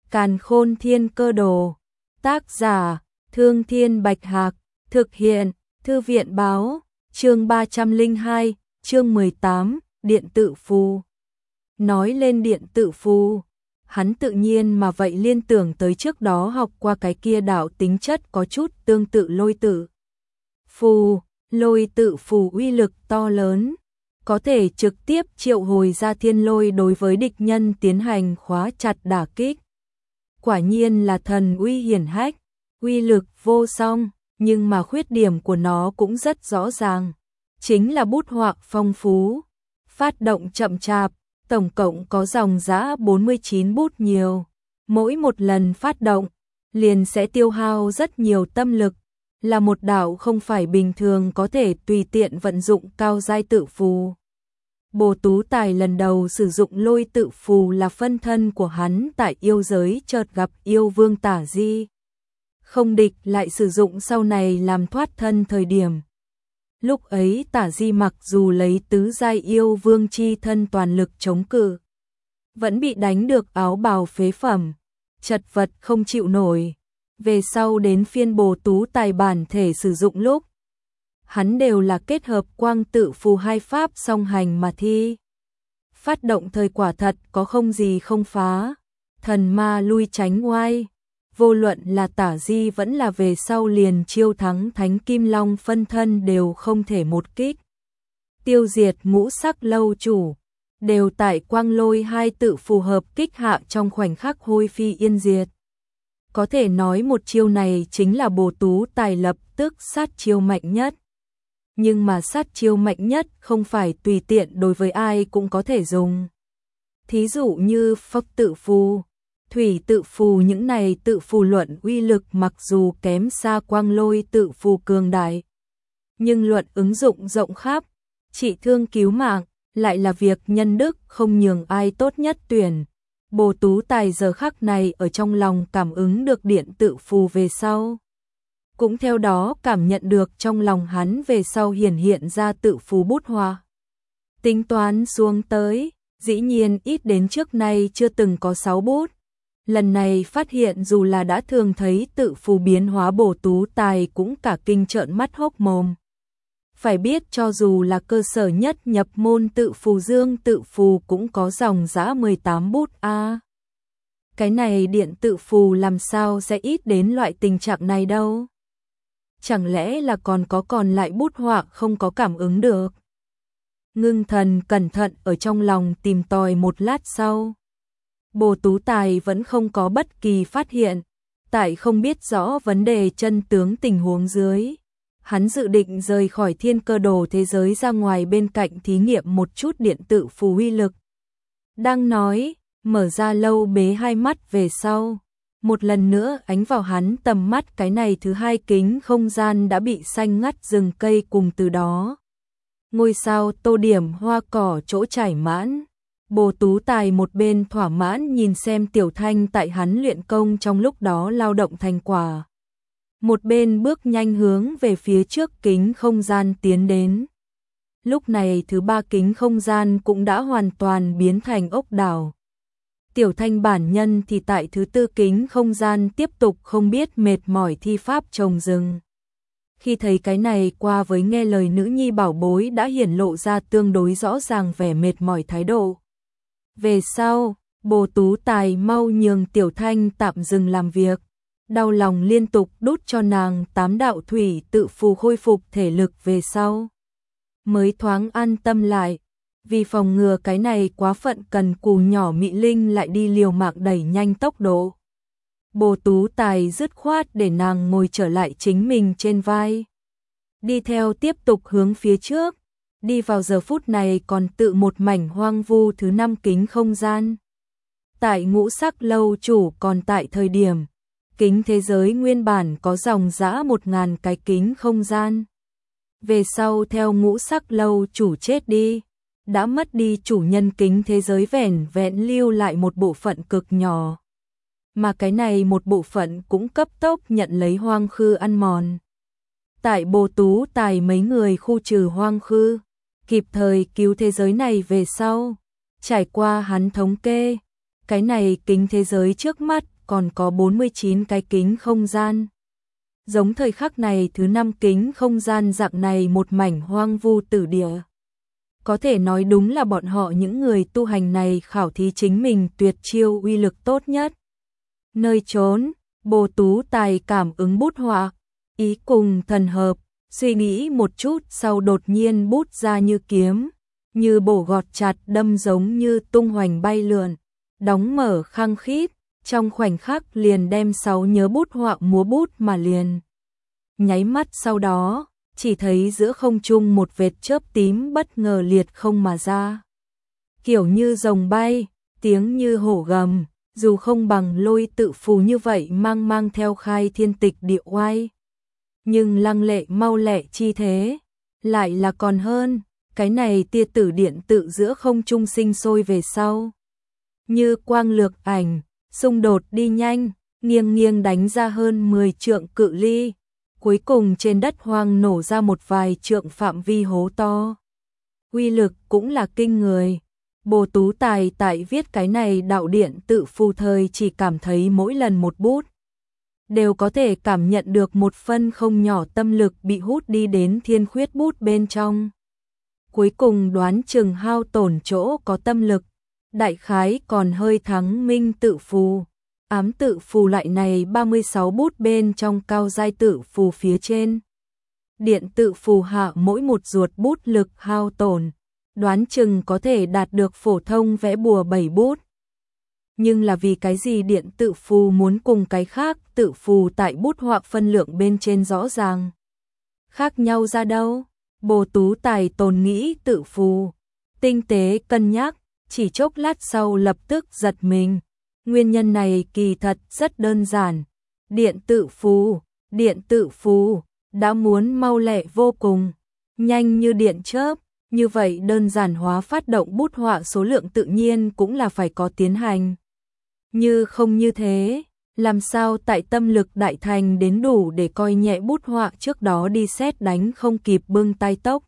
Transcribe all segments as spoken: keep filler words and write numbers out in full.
Càn Khôn Thiên Cơ Đồ. Tác giả: Thương Thiên Bạch Hạc. Thực hiện: Thư viện Báo. Chương ba trăm lẻ hai, chương mười tám, Điện Tự Phù. Nói lên Điện Tự Phù, hắn tự nhiên mà vậy liên tưởng tới trước đó học qua cái kia đạo tính chất có chút tương tự Lôi Tự Phù. Lôi Tự Phù uy lực to lớn, có thể trực tiếp triệu hồi ra thiên lôi đối với địch nhân tiến hành khóa chặt đả kích. Quả nhiên là thần uy hiển hách, uy lực vô song, nhưng mà khuyết điểm của nó cũng rất rõ ràng, chính là bút họa phong phú, phát động chậm chạp, tổng cộng có dòng dã bốn mươi chín bút nhiều, mỗi một lần phát động liền sẽ tiêu hao rất nhiều tâm lực, là một đạo không phải bình thường có thể tùy tiện vận dụng cao giai tự phù. Bồ Tú Tài lần đầu sử dụng Lôi Tự Phù là phân thân của hắn tại yêu giới chợt gặp yêu vương Tả Di. Không địch lại sử dụng sau này làm thoát thân thời điểm. Lúc ấy Tả Di mặc dù lấy tứ giai yêu vương chi thân toàn lực chống cự, vẫn bị đánh được áo bào phế phẩm, chật vật không chịu nổi. Về sau đến phiên Bồ Tú Tài bản thể sử dụng lúc, hắn đều là kết hợp Quang Tự Phù hai pháp song hành mà thi. Phát động thời quả thật có không gì không phá, thần ma lui tránh oai. Vô luận là Tả Di vẫn là về sau liền chiêu thắng Thánh Kim Long phân thân đều không thể một kích tiêu diệt ngũ sắc lâu chủ, đều tại Quang Lôi hai tự phù hợp kích hạ trong khoảnh khắc hôi phi yên diệt. Có thể nói một chiêu này chính là Bồ Tú Tài lập tức sát chiêu mạnh nhất. Nhưng mà sát chiêu mạnh nhất không phải tùy tiện đối với ai cũng có thể dùng. Thí dụ như Phốc Tự Phù, Thủy Tự Phù, những này tự phù luận uy lực mặc dù kém xa Quang Lôi tự phù cường đại, nhưng luận ứng dụng rộng khắp, trị thương cứu mạng, lại là việc nhân đức không nhường ai tốt nhất tuyển. Bồ Tú Tài giờ khắc này ở trong lòng cảm ứng được Điện Tự Phù về sau, cũng theo đó cảm nhận được trong lòng hắn về sau hiển hiện ra tự phù bút họa. Tính toán xuống tới, dĩ nhiên ít đến trước nay chưa từng có sáu bút. Lần này phát hiện dù là đã thường thấy tự phù biến hóa, Bồ Tú Tài cũng cả kinh trợn mắt hốc mồm. Phải biết cho dù là cơ sở nhất nhập môn tự phù Dương Tự Phù cũng có dòng dã mười tám bút a. À, cái này Điện Tự Phù làm sao sẽ ít đến loại tình trạng này đâu? Chẳng lẽ là còn có còn lại bút họa không có cảm ứng được? Ngưng thần cẩn thận ở trong lòng tìm tòi một lát sau, Bồ Tú Tài vẫn không có bất kỳ phát hiện. Tại không biết rõ vấn đề chân tướng tình huống dưới, hắn dự định rời khỏi Thiên Cơ Đồ thế giới ra ngoài bên cạnh thí nghiệm một chút Điện Tự Phù uy lực. Đang nói, mở ra lâu bế hai mắt về sau, một lần nữa ánh vào hắn tầm mắt cái này thứ hai kính không gian đã bị xanh ngắt rừng cây cùng từ đó ngôi sao tô điểm hoa cỏ chỗ trải mãn. Bồ Tú Tài một bên thỏa mãn nhìn xem Tiểu Thanh tại hắn luyện công trong lúc đó lao động thành quả, một bên bước nhanh hướng về phía trước kính không gian tiến đến. Lúc này thứ ba kính không gian cũng đã hoàn toàn biến thành ốc đảo. Tiểu Thanh bản nhân thì tại thứ tư kính không gian tiếp tục không biết mệt mỏi thi pháp trồng rừng. Khi thấy cái này, qua với nghe lời nữ nhi bảo bối đã hiển lộ ra tương đối rõ ràng vẻ mệt mỏi thái độ. Về sau, Bồ Tú Tài mau nhường Tiểu Thanh tạm dừng làm việc, đau lòng liên tục đút cho nàng tám đạo thủy tự phù khôi phục thể lực về sau, mới thoáng an tâm lại. Vì phòng ngừa cái này quá phận cần cù nhỏ Mị Linh lại đi liều mạng đẩy nhanh tốc độ, Bồ Tú Tài dứt khoát để nàng ngồi trở lại chính mình trên vai, đi theo tiếp tục hướng phía trước, đi vào giờ phút này còn tự một mảnh hoang vu thứ năm kính không gian. Tại ngũ sắc lâu chủ còn tại thời điểm, kính thế giới nguyên bản có dòng dã một ngàn cái kính không gian. Về sau theo ngũ sắc lâu chủ chết đi, đã mất đi chủ nhân kính thế giới vẻn vẹn lưu lại một bộ phận cực nhỏ. Mà cái này một bộ phận cũng cấp tốc nhận lấy hoang khư ăn mòn. Tại Bồ Tú Tài mấy người khu trừ hoang khư, kịp thời cứu thế giới này về sau, trải qua hắn thống kê, cái này kính thế giới trước mắt còn có bốn mươi chín cái kính không gian. Giống thời khắc này thứ năm kính không gian dạng này một mảnh hoang vu tử địa. Có thể nói đúng là bọn họ những người tu hành này khảo thí chính mình tuyệt chiêu uy lực tốt nhất. Nơi trốn, Bồ Tú Tài cảm ứng bút họa, ý cùng thần hợp, suy nghĩ một chút sau đột nhiên bút ra như kiếm, như bổ gọt chặt đâm giống như tung hoành bay lượn, đóng mở khăng khít, trong khoảnh khắc liền đem sáu nhớ bút họa múa bút mà liền. Nháy mắt sau đó, chỉ thấy giữa không trung một vệt chớp tím bất ngờ liệt không mà ra. Kiểu như rồng bay, tiếng như hổ gầm, dù không bằng lôi tự phù như vậy mang mang theo khai thiên tịch địa oai. Nhưng lăng lệ mau lẹ chi thế, lại là còn hơn, cái này tia tử điện tự giữa không trung sinh sôi về sau. Như quang lược ảnh, xung đột đi nhanh, nghiêng nghiêng đánh ra hơn mười trượng cự ly. Cuối cùng trên đất hoang nổ ra một vài trượng phạm vi hố to. Uy lực cũng là kinh người. Bồ Tú Tài tại viết cái này đạo điện tự phù thời chỉ cảm thấy mỗi lần một bút đều có thể cảm nhận được một phân không nhỏ tâm lực bị hút đi đến thiên khuyết bút bên trong. Cuối cùng đoán chừng hao tổn chỗ có tâm lực, đại khái còn hơi thắng minh tự phù. Ám tự phù lại này ba mươi sáu bút bên trong cao giai tự phù phía trên. Điện tự phù hạ mỗi một ruột bút lực hao tổn, đoán chừng có thể đạt được phổ thông vẽ bùa bảy bút. Nhưng là vì cái gì điện tự phù muốn cùng cái khác tự phù tại bút họa phân lượng bên trên rõ ràng khác nhau ra đâu? Bồ Tú Tài tồn nghĩ tự phù, tinh tế cân nhắc, chỉ chốc lát sau lập tức giật mình. Nguyên nhân này kỳ thật rất đơn giản. Điện tự phù, điện tự phù, đã muốn mau lẹ vô cùng, nhanh như điện chớp, như vậy đơn giản hóa phát động bút họa số lượng tự nhiên cũng là phải có tiến hành. Như không như thế, làm sao tại tâm lực đại thành đến đủ để coi nhẹ bút họa trước đó đi xét đánh không kịp bưng tay tốc.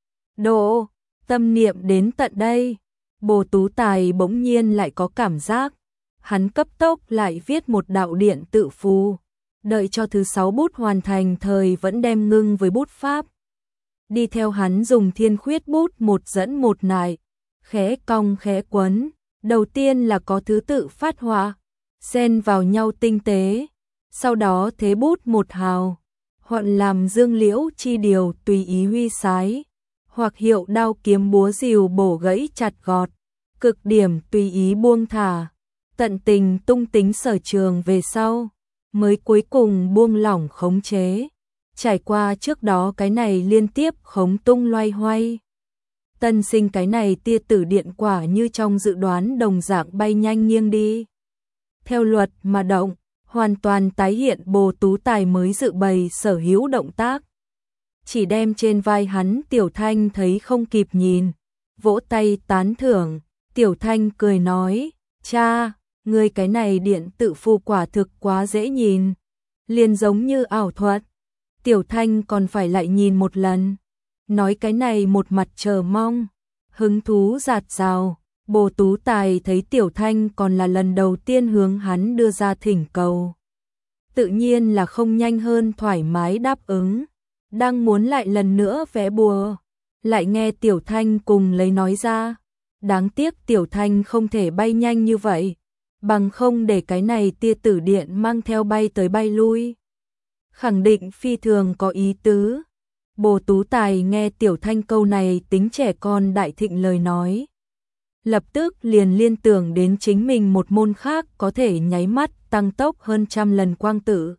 Độ, tâm niệm đến tận đây, Bồ Tú Tài bỗng nhiên lại có cảm giác. Hắn cấp tốc lại viết một đạo điện tự phù, đợi cho thứ sáu bút hoàn thành thời vẫn đem ngưng với bút pháp. Đi theo hắn dùng thiên khuyết bút một dẫn một nải, khẽ cong khẽ quấn, đầu tiên là có thứ tự phát họa, xen vào nhau tinh tế, sau đó thế bút một hào, hoặc làm dương liễu chi điều tùy ý huy sái, hoặc hiệu đao kiếm búa rìu bổ gãy chặt gọt, cực điểm tùy ý buông thả. Tận tình tung tính sở trường về sau, mới cuối cùng buông lỏng khống chế. Trải qua trước đó cái này liên tiếp khống tung loay hoay. Tân sinh cái này tia tử điện quả như trong dự đoán đồng dạng bay nhanh nghiêng đi. Theo luật mà động, hoàn toàn tái hiện Bồ Tú Tài mới dự bày sở hữu động tác. Chỉ đem trên vai hắn Tiểu Thanh thấy không kịp nhìn, vỗ tay tán thưởng, Tiểu Thanh cười nói, cha, người cái này điện tự phù quả thực quá dễ nhìn, liền giống như ảo thuật. Tiểu Thanh còn phải lại nhìn một lần, nói cái này một mặt chờ mong, hứng thú dạt dào. Bồ Tú Tài thấy Tiểu Thanh còn là lần đầu tiên hướng hắn đưa ra thỉnh cầu, tự nhiên là không nhanh hơn thoải mái đáp ứng, đang muốn lại lần nữa vẽ bùa, lại nghe Tiểu Thanh cùng lấy nói ra, đáng tiếc Tiểu Thanh không thể bay nhanh như vậy, bằng không để cái này tia tử điện mang theo bay tới bay lui. Khẳng định phi thường có ý tứ. Bồ Tú Tài nghe Tiểu Thanh câu này tính trẻ con đại thịnh lời nói, lập tức liền liên tưởng đến chính mình một môn khác có thể nháy mắt tăng tốc hơn trăm lần quang tự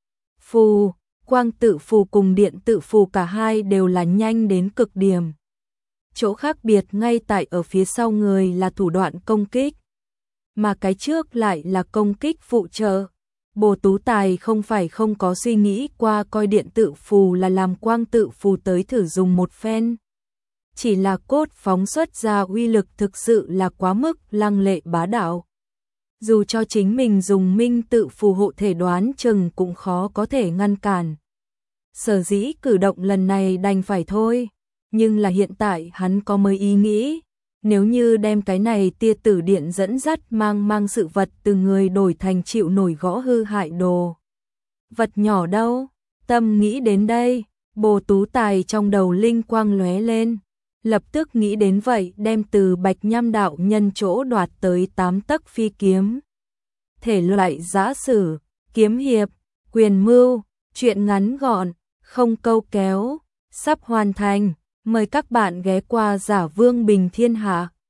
phù. Quang tự phù cùng điện tự phù cả hai đều là nhanh đến cực điểm. Chỗ khác biệt ngay tại ở phía sau người là thủ đoạn công kích, mà cái trước lại là công kích phụ trợ. Bồ Tú Tài không phải không có suy nghĩ qua coi điện tự phù là làm quang tự phù tới thử dùng một phen. Chỉ là cốt phóng xuất ra uy lực thực sự là quá mức lăng lệ bá đạo. Dù cho chính mình dùng minh tự phù hộ thể đoán chừng cũng khó có thể ngăn cản. Sở dĩ cử động lần này đành phải thôi, nhưng là hiện tại hắn có mới ý nghĩ, Nếu như đem cái này tia tử điện dẫn dắt mang mang sự vật từ người đổi thành chịu nổi gõ hư hại đồ. Vật nhỏ đâu? Tâm nghĩ đến đây, Bồ Tú Tài trong đầu linh quang lóe lên, lập tức nghĩ đến vậy đem từ Bạch Nham đạo nhân chỗ đoạt tới tám tấc phi kiếm. Thể loại giã sử, kiếm hiệp, quyền mưu, truyện ngắn gọn, không câu kéo, sắp hoàn thành, mời các bạn ghé qua Giả Vương Bình Thiên Hạ.